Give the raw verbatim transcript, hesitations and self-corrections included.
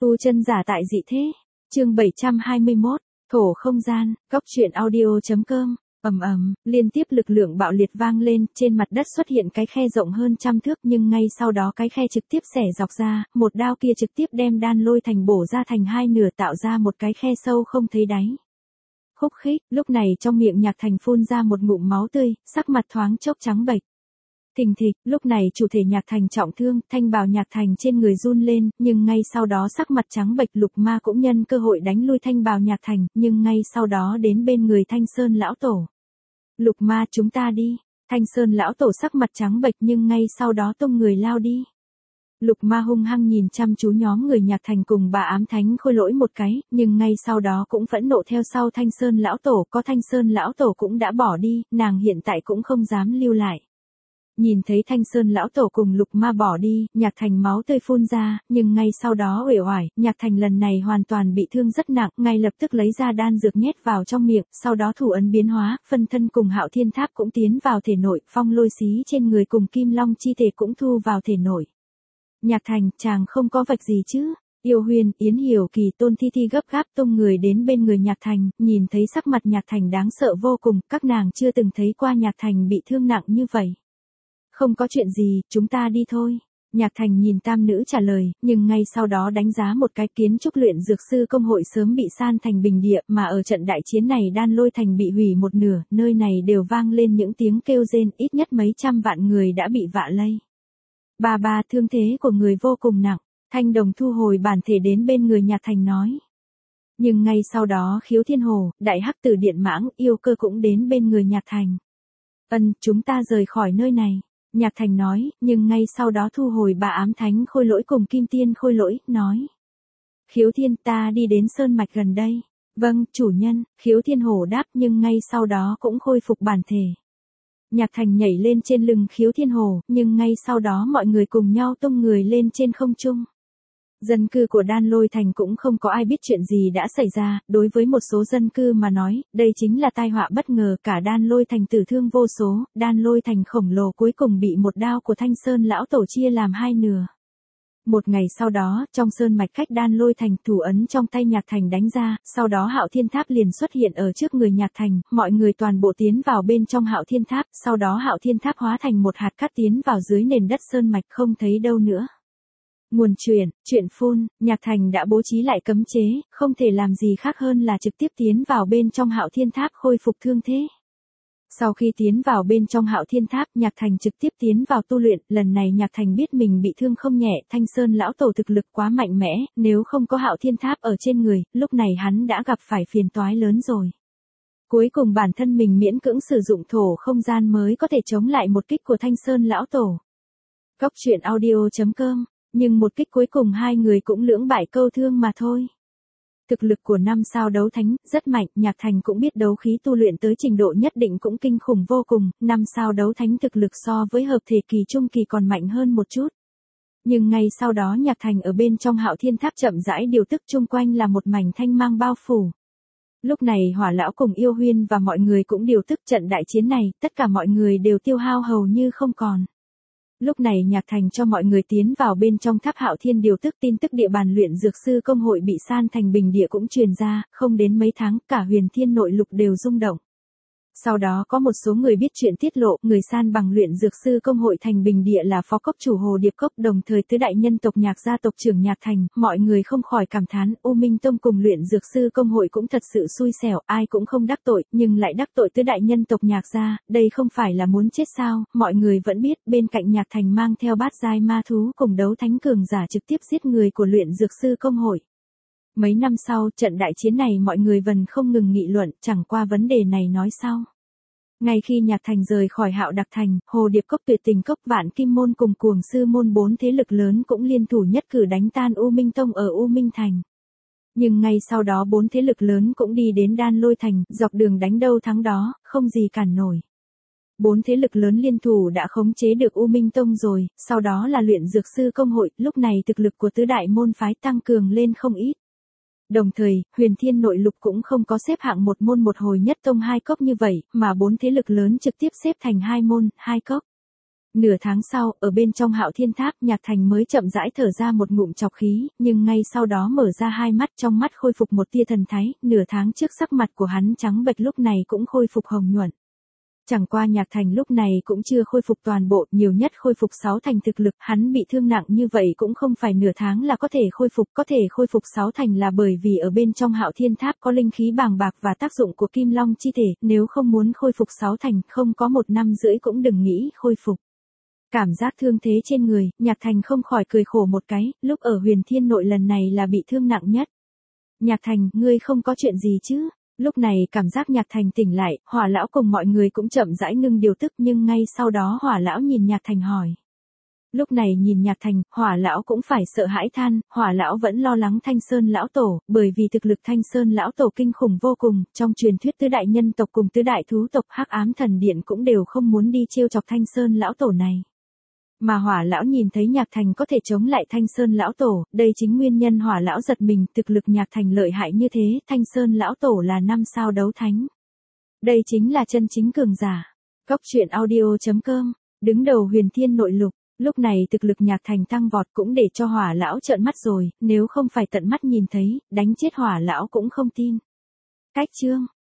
Tu chân giả tại dị thế. Chương bảy trăm hai mươi mốt, thổ không gian, góc truyện audio.com. Ầm ầm, liên tiếp lực lượng bạo liệt vang lên, trên mặt đất xuất hiện cái khe rộng hơn trăm thước, nhưng ngay sau đó cái khe trực tiếp xẻ dọc ra, một đao kia trực tiếp đem đan lôi thành bổ ra thành hai nửa, tạo ra một cái khe sâu không thấy đáy. Khúc khích, lúc này trong miệng Nhạc Thành phun ra một ngụm máu tươi, sắc mặt thoáng chốc trắng bệch. Thình thịch, lúc này chủ thể Nhạc Thành trọng thương, thanh bào Nhạc Thành trên người run lên, nhưng ngay sau đó sắc mặt trắng bệch. Lục Ma cũng nhân cơ hội đánh lui thanh bào Nhạc Thành, nhưng ngay sau đó đến bên người Thanh Sơn lão tổ. Lục Ma, chúng ta đi. Thanh Sơn lão tổ sắc mặt trắng bệch nhưng ngay sau đó tung người lao đi. Lục Ma hung hăng nhìn chăm chú nhóm người Nhạc Thành cùng bà ám thánh khôi lỗi một cái, nhưng ngay sau đó cũng phẫn nộ theo sau Thanh Sơn lão tổ. Có Thanh Sơn lão tổ cũng đã bỏ đi, nàng hiện tại cũng không dám lưu lại. Nhìn thấy Thanh Sơn lão tổ cùng Lục Ma bỏ đi, Nhạc Thành máu tươi phun ra, nhưng ngay sau đó uể oải, Nhạc Thành lần này hoàn toàn bị thương rất nặng, ngay lập tức lấy ra đan dược nhét vào trong miệng, sau đó thủ ấn biến hóa, phân thân cùng Hạo Thiên Tháp cũng tiến vào thể nội, phong lôi xí trên người cùng Kim Long chi thể cũng thu vào thể nội. Nhạc Thành, chàng không có vạch gì chứ? Yêu Huyền, Yến Hiểu Kỳ, Tôn Thi Thi gấp gáp tung người đến bên người Nhạc Thành, nhìn thấy sắc mặt Nhạc Thành đáng sợ vô cùng, các nàng chưa từng thấy qua Nhạc Thành bị thương nặng như vậy. Không có chuyện gì, chúng ta đi thôi. Nhạc Thành nhìn tam nữ trả lời, nhưng ngay sau đó đánh giá một cái, kiến trúc luyện dược sư công hội sớm bị san thành bình địa, mà ở trận đại chiến này đan lôi thành bị hủy một nửa, nơi này đều vang lên những tiếng kêu rên, ít nhất mấy trăm vạn người đã bị vạ lây. Ba ba, thương thế của người vô cùng nặng. Thanh Đồng thu hồi bản thể đến bên người Nhạc Thành nói. Nhưng ngay sau đó Khiếu Thiên Hồ, Đại Hắc Tử Điện Mãng, Yêu Cơ cũng đến bên người Nhạc Thành. Ân, chúng ta rời khỏi nơi này. Nhạc Thành nói, nhưng ngay sau đó thu hồi bà ám thánh khôi lỗi cùng Kim Tiên khôi lỗi, nói. Khiếu Thiên, ta đi đến sơn mạch gần đây. Vâng, chủ nhân, Khiếu Thiên Hổ đáp, nhưng ngay sau đó cũng khôi phục bản thể. Nhạc Thành nhảy lên trên lưng Khiếu Thiên Hổ, nhưng ngay sau đó mọi người cùng nhau tung người lên trên không trung. Dân cư của Đan Lôi Thành cũng không có ai biết chuyện gì đã xảy ra, đối với một số dân cư mà nói, đây chính là tai họa bất ngờ, cả Đan Lôi Thành tử thương vô số, Đan Lôi Thành khổng lồ cuối cùng bị một đao của Thanh Sơn lão tổ chia làm hai nửa. Một ngày sau đó, trong sơn mạch cách Đan Lôi Thành, thủ ấn trong tay Nhạc Thành đánh ra, sau đó Hạo Thiên Tháp liền xuất hiện ở trước người Nhạc Thành, mọi người toàn bộ tiến vào bên trong Hạo Thiên Tháp, sau đó Hạo Thiên Tháp hóa thành một hạt cát tiến vào dưới nền đất sơn mạch không thấy đâu nữa. Nguồn truyền, chuyện phun, Nhạc Thành đã bố trí lại cấm chế, không thể làm gì khác hơn là trực tiếp tiến vào bên trong Hạo Thiên Tháp khôi phục thương thế. Sau khi tiến vào bên trong Hạo Thiên Tháp, Nhạc Thành trực tiếp tiến vào tu luyện, lần này Nhạc Thành biết mình bị thương không nhẹ, Thanh Sơn lão tổ thực lực quá mạnh mẽ, nếu không có Hạo Thiên Tháp ở trên người, lúc này hắn đã gặp phải phiền toái lớn rồi. Cuối cùng bản thân mình miễn cưỡng sử dụng thổ không gian mới có thể chống lại một kích của Thanh Sơn lão tổ. Góc truyện audio.com. Nhưng một kích cuối cùng hai người cũng lưỡng bại câu thương mà thôi. Thực lực của năm sao đấu thánh, rất mạnh, Nhạc Thành cũng biết đấu khí tu luyện tới trình độ nhất định cũng kinh khủng vô cùng, năm sao đấu thánh thực lực so với hợp thể kỳ trung kỳ còn mạnh hơn một chút. Nhưng ngay sau đó Nhạc Thành ở bên trong Hạo Thiên Tháp chậm rãi điều tức, chung quanh là một mảnh thanh mang bao phủ. Lúc này Hỏa Lão cùng Yêu Huyên và mọi người cũng điều tức, trận đại chiến này, tất cả mọi người đều tiêu hao hầu như không còn. Lúc này Nhạc Thành cho mọi người tiến vào bên trong tháp Hạo Thiên điều tức, tin tức địa bàn luyện dược sư công hội bị san thành bình địa cũng truyền ra, không đến mấy tháng, cả huyền thiên nội lục đều rung động. Sau đó có một số người biết chuyện tiết lộ, người san bằng luyện dược sư công hội thành bình địa là phó cốc chủ Hồ Điệp Cốc, đồng thời tứ đại nhân tộc Nhạc gia tộc trưởng Nhạc Thành, mọi người không khỏi cảm thán, U Minh Tông cùng luyện dược sư công hội cũng thật sự xui xẻo, ai cũng không đắc tội, nhưng lại đắc tội tứ đại nhân tộc Nhạc gia, đây không phải là muốn chết sao? Mọi người vẫn biết, bên cạnh Nhạc Thành mang theo bát giai ma thú cùng đấu thánh cường giả trực tiếp giết người của luyện dược sư công hội. Mấy năm sau, trận đại chiến này mọi người vẫn không ngừng nghị luận, chẳng qua vấn đề này nói sau. Ngay khi Nhạc Thành rời khỏi Hạo Đặc Thành, Hồ Điệp Cốc, Tuyệt Tình Cốc, Vạn Kim Môn cùng Cuồng Sư Môn bốn thế lực lớn cũng liên thủ nhất cử đánh tan U Minh Tông ở U Minh Thành. Nhưng ngay sau đó bốn thế lực lớn cũng đi đến Đan Lôi Thành, dọc đường đánh đâu thắng đó, không gì cản nổi. Bốn thế lực lớn liên thủ đã khống chế được U Minh Tông rồi, sau đó là luyện dược sư công hội, lúc này thực lực của tứ đại môn phái tăng cường lên không ít. Đồng thời, huyền thiên nội lục cũng không có xếp hạng một môn một hồi nhất tông hai cốc như vậy, mà bốn thế lực lớn trực tiếp xếp thành hai môn, hai cốc. Nửa tháng sau, ở bên trong Hạo Thiên Tháp, Nhạc Thành mới chậm rãi thở ra một ngụm trọc khí, nhưng ngay sau đó mở ra hai mắt, trong mắt khôi phục một tia thần thái, nửa tháng trước sắc mặt của hắn trắng bệch lúc này cũng khôi phục hồng nhuận. Chẳng qua Nhạc Thành lúc này cũng chưa khôi phục toàn bộ, nhiều nhất khôi phục sáu thành thực lực, hắn bị thương nặng như vậy cũng không phải nửa tháng là có thể khôi phục, có thể khôi phục sáu thành là bởi vì ở bên trong Hạo Thiên Tháp có linh khí bàng bạc và tác dụng của Kim Long chi thể, nếu không muốn khôi phục sáu thành, không có một năm rưỡi cũng đừng nghĩ khôi phục. Cảm giác thương thế trên người, Nhạc Thành không khỏi cười khổ một cái, lúc ở Huyền Thiên Nội lần này là bị thương nặng nhất. Nhạc Thành, ngươi không có chuyện gì chứ? Lúc này cảm giác Nhạc Thành tỉnh lại, Hỏa lão cùng mọi người cũng chậm rãi ngưng điều tức, nhưng ngay sau đó Hỏa lão nhìn Nhạc Thành hỏi. Lúc này nhìn Nhạc Thành, Hỏa lão cũng phải sợ hãi than, Hỏa lão vẫn lo lắng Thanh Sơn lão tổ, bởi vì thực lực Thanh Sơn lão tổ kinh khủng vô cùng, trong truyền thuyết tứ đại nhân tộc cùng tứ đại thú tộc Hắc Ám Thần Điện cũng đều không muốn đi trêu chọc Thanh Sơn lão tổ này. Mà Hỏa lão nhìn thấy Nhạc Thành có thể chống lại Thanh Sơn lão tổ, đây chính nguyên nhân Hỏa lão giật mình, thực lực Nhạc Thành lợi hại như thế, Thanh Sơn lão tổ là năm sao đấu thánh. Đây chính là chân chính cường giả. Cốc truyện audio chấm com, đứng đầu Huyền Thiên Nội lục, lúc này thực lực Nhạc Thành tăng vọt cũng để cho Hỏa lão trợn mắt rồi, nếu không phải tận mắt nhìn thấy, đánh chết Hỏa lão cũng không tin. Cách chương